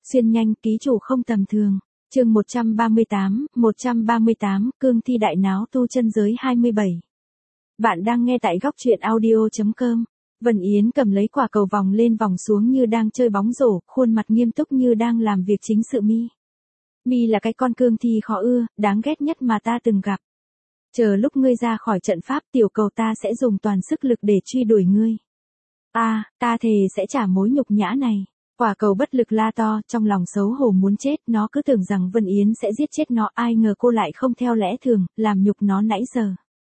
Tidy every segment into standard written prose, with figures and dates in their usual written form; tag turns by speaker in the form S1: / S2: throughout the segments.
S1: Xuyên nhanh, ký chủ không tầm thường. Chương 138, cương thi đại náo tu chân giới 27. Bạn đang nghe tại góc truyện audio.com. Vân Yến cầm lấy quả cầu vòng lên vòng xuống như đang chơi bóng rổ, khuôn mặt nghiêm túc như đang làm việc chính sự Mi. Mi là cái con cương thi khó ưa, đáng ghét nhất mà ta từng gặp. Chờ lúc ngươi ra khỏi trận pháp, tiểu cầu ta sẽ dùng toàn sức lực để truy đuổi ngươi. Ta thề sẽ trả mối nhục nhã này. Quả cầu bất lực la to, trong lòng xấu hổ muốn chết, nó cứ tưởng rằng Vân Yến sẽ giết chết nó, ai ngờ cô lại không theo lẽ thường, làm nhục nó nãy giờ.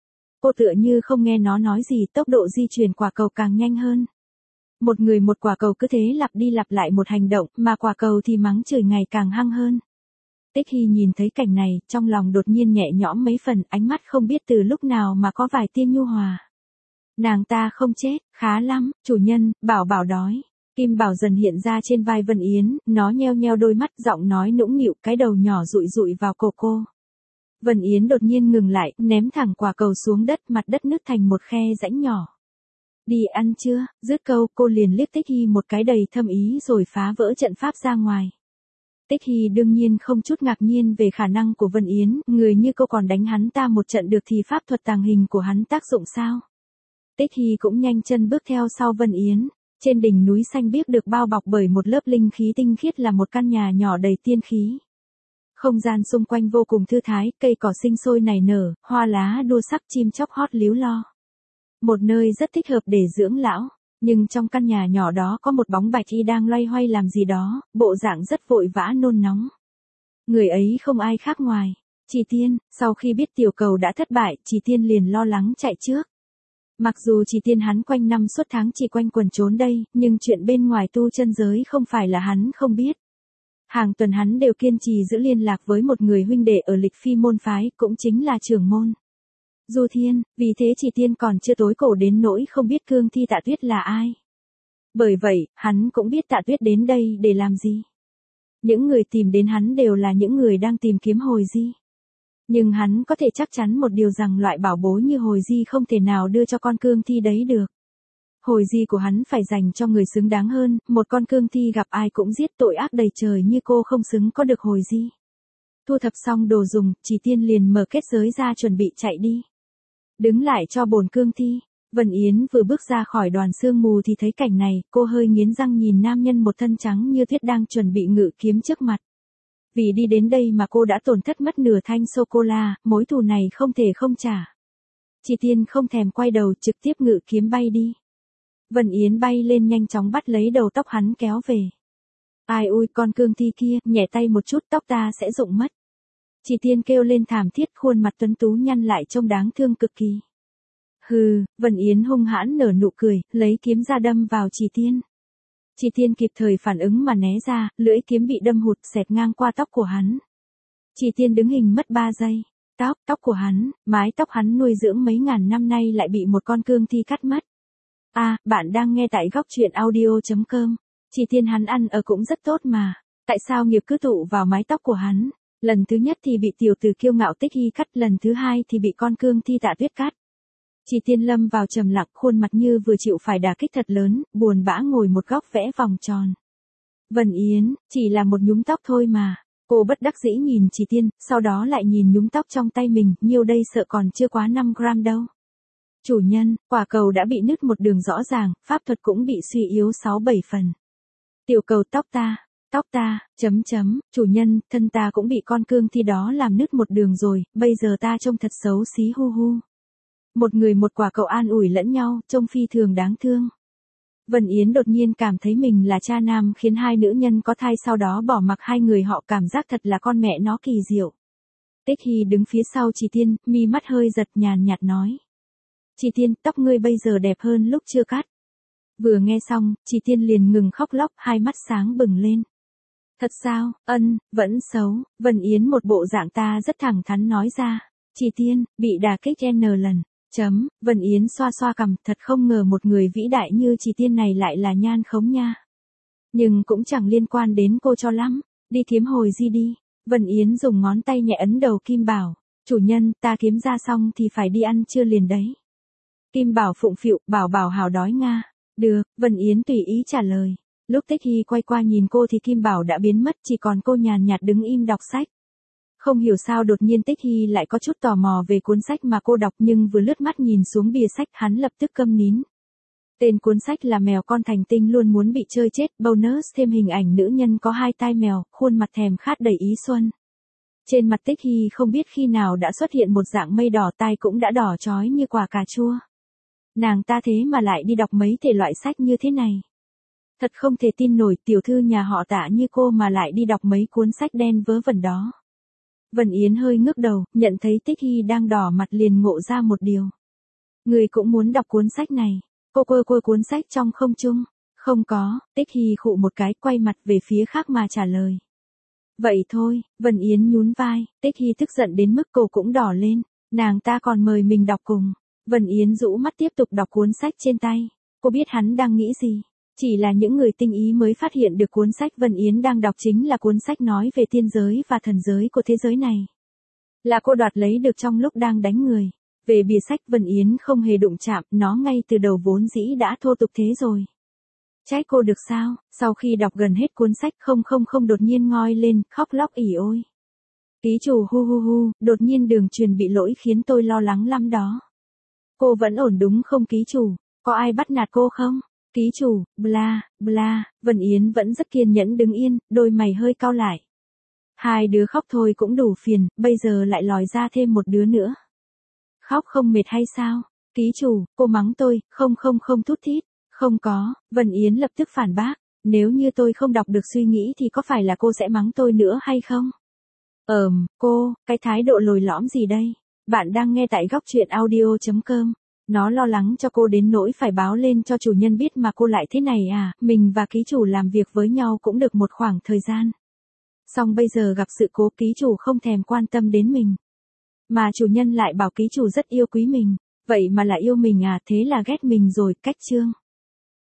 S1: Cô tựa như không nghe nó nói gì, tốc độ di chuyển quả cầu càng nhanh hơn. Một người một quả cầu cứ thế lặp đi lặp lại một hành động, mà quả cầu thì mắng chửi ngày càng hăng hơn. Tích Hy nhìn thấy cảnh này, trong lòng đột nhiên nhẹ nhõm mấy phần, ánh mắt không biết từ lúc nào mà có vài tia nhu hòa. Nàng ta không chết, khá lắm, chủ nhân, bảo bảo đói. Kim Bảo dần hiện ra trên vai Vân Yến, nó nheo nheo đôi mắt, giọng nói nũng nịu, cái đầu nhỏ dụi dụi vào cổ cô. Vân Yến đột nhiên ngừng lại, ném thẳng quả cầu xuống đất, mặt đất nứt thành một khe rãnh nhỏ. Đi ăn chưa? Dứt câu, cô liền liếc Tích Hy một cái đầy thâm ý rồi phá vỡ trận pháp ra ngoài. Tích Hy đương nhiên không chút ngạc nhiên về khả năng của Vân Yến, người như cô còn đánh hắn ta một trận được thì pháp thuật tàng hình của hắn tác dụng sao? Tích Hy cũng nhanh chân bước theo sau Vân Yến. Trên đỉnh núi xanh biếc được bao bọc bởi một lớp linh khí tinh khiết là một căn nhà nhỏ đầy tiên khí. Không gian xung quanh vô cùng thư thái, cây cỏ sinh sôi nảy nở, hoa lá đua sắc, chim chóc hót líu lo. Một nơi rất thích hợp để dưỡng lão, nhưng trong căn nhà nhỏ đó có một bóng bạch y đang loay hoay làm gì đó, bộ dạng rất vội vã nôn nóng. Người ấy không ai khác ngoài Chỉ Tiên. Sau khi biết tiểu cầu đã thất bại, Chỉ Tiên liền lo lắng chạy trước. Mặc dù Chỉ Tiên hắn quanh năm suốt tháng chỉ quanh quẩn trốn đây, nhưng chuyện bên ngoài tu chân giới không phải là hắn không biết. Hàng tuần hắn đều kiên trì giữ liên lạc với một người huynh đệ ở Lịch Phi môn phái, cũng chính là trưởng môn Du Thiên, vì thế Chỉ Tiên còn chưa tối cổ đến nỗi không biết cương thi Tạ Tuyết là ai. Bởi vậy, hắn cũng biết Tạ Tuyết đến đây để làm gì. Những người tìm đến hắn đều là những người đang tìm kiếm hồi di. Nhưng hắn có thể chắc chắn một điều rằng loại bảo bối như hồi di không thể nào đưa cho con cương thi đấy được. Hồi di của hắn phải dành cho người xứng đáng hơn, một con cương thi gặp ai cũng giết, tội ác đầy trời như cô không xứng có được hồi di. Thu thập xong đồ dùng, Chỉ Tiên liền mở kết giới ra chuẩn bị chạy đi. Đứng lại cho bổn cương thi. Vân Yến vừa bước ra khỏi đoàn sương mù thì thấy cảnh này, cô hơi nghiến răng nhìn nam nhân một thân trắng như tuyết đang chuẩn bị ngự kiếm trước mặt. Vì đi đến đây mà cô đã tổn thất mất nửa thanh sô-cô-la, mối thù này không thể không trả. Chỉ Tiên không thèm quay đầu, trực tiếp ngự kiếm bay đi. Vân Yến bay lên nhanh chóng bắt lấy đầu tóc hắn kéo về. Ai ui, con cương thi kia, nhẹ tay một chút tóc ta sẽ rụng mất. Chỉ Tiên kêu lên thảm thiết, khuôn mặt tuấn tú nhăn lại trông đáng thương cực kỳ. Hừ, Vân Yến hung hãn nở nụ cười, lấy kiếm ra đâm vào Chỉ Tiên. Chỉ Tiên kịp thời phản ứng mà né ra, lưỡi kiếm bị đâm hụt xẹt ngang qua tóc của hắn. Chỉ Tiên đứng hình mất 3 giây. Tóc của hắn, mái tóc hắn nuôi dưỡng mấy ngàn năm nay lại bị một con cương thi cắt mất. Bạn đang nghe tại góc truyện audio.com. Chỉ Tiên hắn ăn ở cũng rất tốt mà. Tại sao nghiệp cứ tụ vào mái tóc của hắn? Lần thứ nhất thì bị tiểu tử kiêu ngạo Tích Hy cắt, lần thứ hai thì bị con cương thi Tạ Tuyết cắt. Chỉ Tiên lâm vào trầm lặng, khuôn mặt như vừa chịu phải đả kích thật lớn, buồn bã ngồi một góc vẽ vòng tròn. Vân Yến, chỉ là một nhúm tóc thôi mà. Cô bất đắc dĩ nhìn Chỉ Tiên, sau đó lại nhìn nhúm tóc trong tay mình, nhiêu đây sợ còn chưa quá 5 gram đâu. Chủ nhân, quả cầu đã bị nứt một đường rõ ràng, pháp thuật cũng bị suy yếu 6-7 phần. Tiểu cầu tóc ta, chủ nhân, thân ta cũng bị con cương thi đó làm nứt một đường rồi, bây giờ ta trông thật xấu xí hu hu. Một người một quả cầu an ủi lẫn nhau, trông phi thường đáng thương. Vân Yến đột nhiên cảm thấy mình là cha nam khiến hai nữ nhân có thai sau đó bỏ mặc hai người họ, cảm giác thật là con mẹ nó kỳ diệu. Tích Hy đứng phía sau Chỉ Tiên, mi mắt hơi giật, nhàn nhạt nói. Chỉ Tiên, tóc ngươi bây giờ đẹp hơn lúc chưa cắt. Vừa nghe xong, Chỉ Tiên liền ngừng khóc lóc, hai mắt sáng bừng lên. Thật sao, vẫn xấu. Vân Yến một bộ dạng ta rất thẳng thắn nói ra. Chỉ Tiên, bị đả kích N lần. Vân Yến xoa xoa cằm, thật không ngờ một người vĩ đại như Chỉ Tiên này lại là nhan khống nha. Nhưng cũng chẳng liên quan đến cô cho lắm, đi kiếm hồi di đi. Vân Yến dùng ngón tay nhẹ ấn đầu Kim Bảo, chủ nhân, ta kiếm ra xong thì phải đi ăn trưa liền đấy. Kim Bảo phụng phịu, bảo hào đói nga. Được, Vân Yến tùy ý trả lời. Lúc Tích Hy quay qua nhìn cô thì Kim Bảo đã biến mất, chỉ còn cô nhàn nhạt đứng im đọc sách. Không hiểu sao đột nhiên Tích Hy lại có chút tò mò về cuốn sách mà cô đọc, nhưng vừa lướt mắt nhìn xuống bìa sách hắn lập tức câm nín. Tên cuốn sách là Mèo con thành tinh luôn muốn bị chơi chết, bonus thêm hình ảnh nữ nhân có 2 tai mèo, khuôn mặt thèm khát đầy ý xuân. Trên mặt Tích Hy không biết khi nào đã xuất hiện một dạng mây đỏ, tai cũng đã đỏ chói như quả cà chua. Nàng ta thế mà lại đi đọc mấy thể loại sách như thế này. Thật không thể tin nổi, tiểu thư nhà họ Tạ như cô mà lại đi đọc mấy cuốn sách đen vớ vẩn đó. Vân Yến hơi ngước đầu, nhận thấy Tích Hy đang đỏ mặt liền ngộ ra một điều. Người cũng muốn đọc cuốn sách này. Cô quơ cuốn sách trong không trung. Không có, Tích Hy khụ một cái, quay mặt về phía khác mà trả lời. Vậy thôi, Vân Yến nhún vai, Tích Hy tức giận đến mức cổ cũng đỏ lên. Nàng ta còn mời mình đọc cùng. Vân Yến rũ mắt tiếp tục đọc cuốn sách trên tay. Cô biết hắn đang nghĩ gì. Chỉ là những người tinh ý mới phát hiện được cuốn sách Vân Yến đang đọc chính là cuốn sách nói về tiên giới và thần giới của thế giới này. Là cô đoạt lấy được trong lúc đang đánh người. Về bìa sách Vân Yến không hề đụng chạm, nó ngay từ đầu vốn dĩ đã thô tục thế rồi. Trách cô được sao? Sau khi đọc gần hết cuốn sách không đột nhiên ngoi lên, khóc lóc ỉ ôi. Ký chủ hu, đột nhiên đường truyền bị lỗi khiến tôi lo lắng lắm đó. Cô vẫn ổn đúng không ký chủ? Có ai bắt nạt cô không? Ký chủ, bla, Vân Yến vẫn rất kiên nhẫn đứng yên, đôi mày hơi cau lại. Hai đứa khóc thôi cũng đủ phiền, bây giờ lại lòi ra thêm một đứa nữa. Khóc không mệt hay sao? Ký chủ, cô mắng tôi, không thút thít. Không có, Vân Yến lập tức phản bác. Nếu như tôi không đọc được suy nghĩ thì có phải là cô sẽ mắng tôi nữa hay không? Cô, cái thái độ lồi lõm gì đây? Bạn đang nghe tại góc truyện audio.com. Nó lo lắng cho cô đến nỗi phải báo lên cho chủ nhân biết mà cô lại thế này à? Mình và ký chủ làm việc với nhau cũng được một khoảng thời gian. Xong bây giờ gặp sự cố, ký chủ không thèm quan tâm đến mình. Mà chủ nhân lại bảo ký chủ rất yêu quý mình. Vậy mà lại yêu mình à, thế là ghét mình rồi, cách chương.